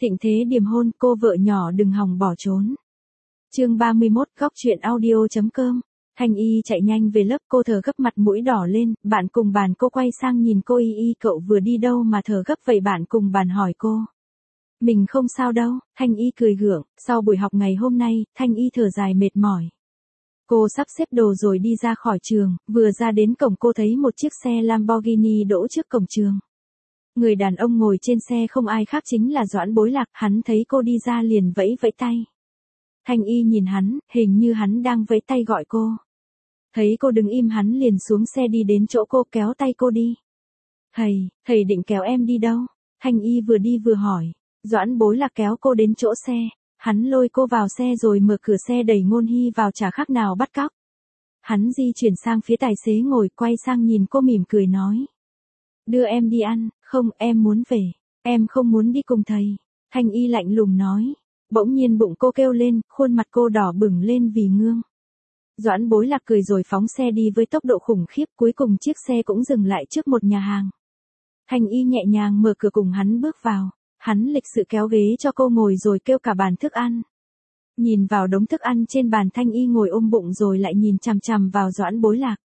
Thịnh thế điềm hôn, cô vợ nhỏ đừng hòng bỏ trốn. Chương 31, góc truyện audio.com. Thanh Y chạy nhanh về lớp, cô thở gấp, mặt mũi đỏ lên, bạn cùng bàn cô quay sang nhìn cô. Y, cậu vừa đi đâu mà thở gấp vậy? Bạn cùng bàn hỏi cô. Mình không sao đâu, Thanh Y cười gượng. Sau buổi học ngày hôm nay, Thanh Y thở dài mệt mỏi. Cô sắp xếp đồ rồi đi ra khỏi trường, vừa ra đến cổng cô thấy một chiếc xe Lamborghini đỗ trước cổng trường. Người đàn ông ngồi trên xe không ai khác chính là Doãn Bối Lạc, hắn thấy cô đi ra liền vẫy vẫy tay. Thanh Y nhìn hắn, hình như hắn đang vẫy tay gọi cô. Thấy cô đứng im hắn liền xuống xe đi đến chỗ cô, kéo tay cô đi. Thầy định kéo em đi đâu? Thanh Y vừa đi vừa hỏi. Doãn Bối Lạc kéo cô đến chỗ xe. Hắn lôi cô vào xe rồi mở cửa xe đẩy Ngôn Hy vào, chả khác nào bắt cóc. Hắn di chuyển sang phía tài xế ngồi, quay sang nhìn cô mỉm cười nói. Đưa em đi ăn. Không, em muốn về. Em không muốn đi cùng thầy. Thanh Y lạnh lùng nói. Bỗng nhiên bụng cô kêu lên, khuôn mặt cô đỏ bừng lên vì ngương. Doãn Bối Lạc cười rồi phóng xe đi với tốc độ khủng khiếp, cuối cùng chiếc xe cũng dừng lại trước một nhà hàng. Thanh Y nhẹ nhàng mở cửa cùng hắn bước vào. Hắn lịch sự kéo ghế cho cô ngồi rồi kêu cả bàn thức ăn. Nhìn vào đống thức ăn trên bàn, Thanh Y ngồi ôm bụng rồi lại nhìn chằm chằm vào Doãn Bối Lạc.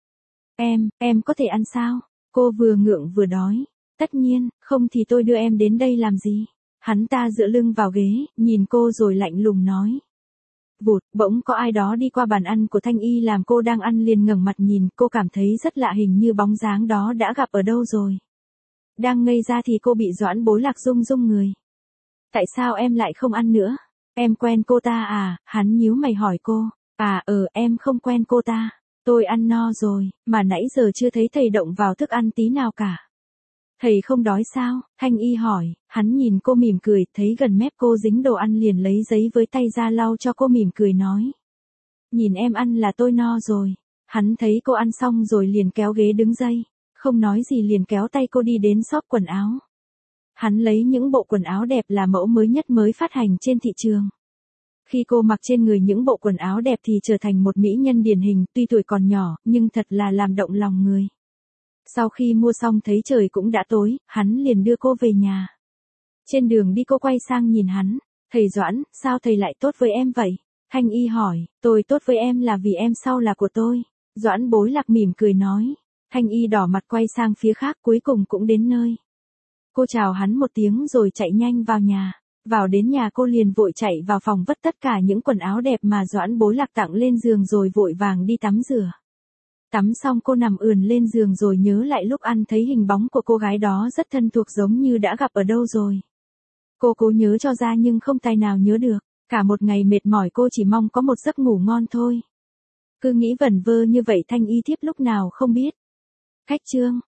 Em có thể ăn sao? Cô vừa ngượng vừa đói. Tất nhiên, không thì tôi đưa em đến đây làm gì? Hắn ta dựa lưng vào ghế, nhìn cô rồi lạnh lùng nói. Vụt, bỗng có ai đó đi qua bàn ăn của Thanh Y làm cô đang ăn liền ngẩng mặt nhìn, cô cảm thấy rất lạ, hình như bóng dáng đó đã gặp ở đâu rồi. Đang ngây ra thì cô bị Doãn Bối Lạc rung rung người. Tại sao em lại không ăn nữa? Em quen cô ta à? Hắn nhíu mày hỏi cô. Em không quen cô ta. Tôi ăn no rồi, mà nãy giờ chưa thấy thầy động vào thức ăn tí nào cả. Thầy không đói sao? Thanh Y hỏi. Hắn nhìn cô mỉm cười, thấy gần mép cô dính đồ ăn liền lấy giấy với tay ra lau cho cô, mỉm cười nói. Nhìn em ăn là tôi no rồi. Hắn thấy cô ăn xong rồi liền kéo ghế đứng dậy. Không nói gì liền kéo tay cô đi đến shop quần áo. Hắn lấy những bộ quần áo đẹp là mẫu mới nhất mới phát hành trên thị trường. Khi cô mặc trên người những bộ quần áo đẹp thì trở thành một mỹ nhân điển hình, tuy tuổi còn nhỏ, nhưng thật là làm động lòng người. Sau khi mua xong thấy trời cũng đã tối, hắn liền đưa cô về nhà. Trên đường đi cô quay sang nhìn hắn. Thầy Doãn, sao thầy lại tốt với em vậy? Thanh Y hỏi. Tôi tốt với em là vì em sau là của tôi. Doãn Bối Lạc mỉm cười nói. Thanh Y đỏ mặt quay sang phía khác, cuối cùng cũng đến nơi. Cô chào hắn một tiếng rồi chạy nhanh vào nhà. Vào đến nhà cô liền vội chạy vào phòng vứt tất cả những quần áo đẹp mà Doãn Bối Lạc tặng lên giường rồi vội vàng đi tắm rửa. Tắm xong cô nằm ườn lên giường rồi nhớ lại lúc ăn thấy hình bóng của cô gái đó rất thân thuộc, giống như đã gặp ở đâu rồi. Cô cố nhớ cho ra nhưng không tài nào nhớ được. Cả một ngày mệt mỏi cô chỉ mong có một giấc ngủ ngon thôi. Cứ nghĩ vẩn vơ như vậy Thanh Y thiếp lúc nào không biết. Cách chương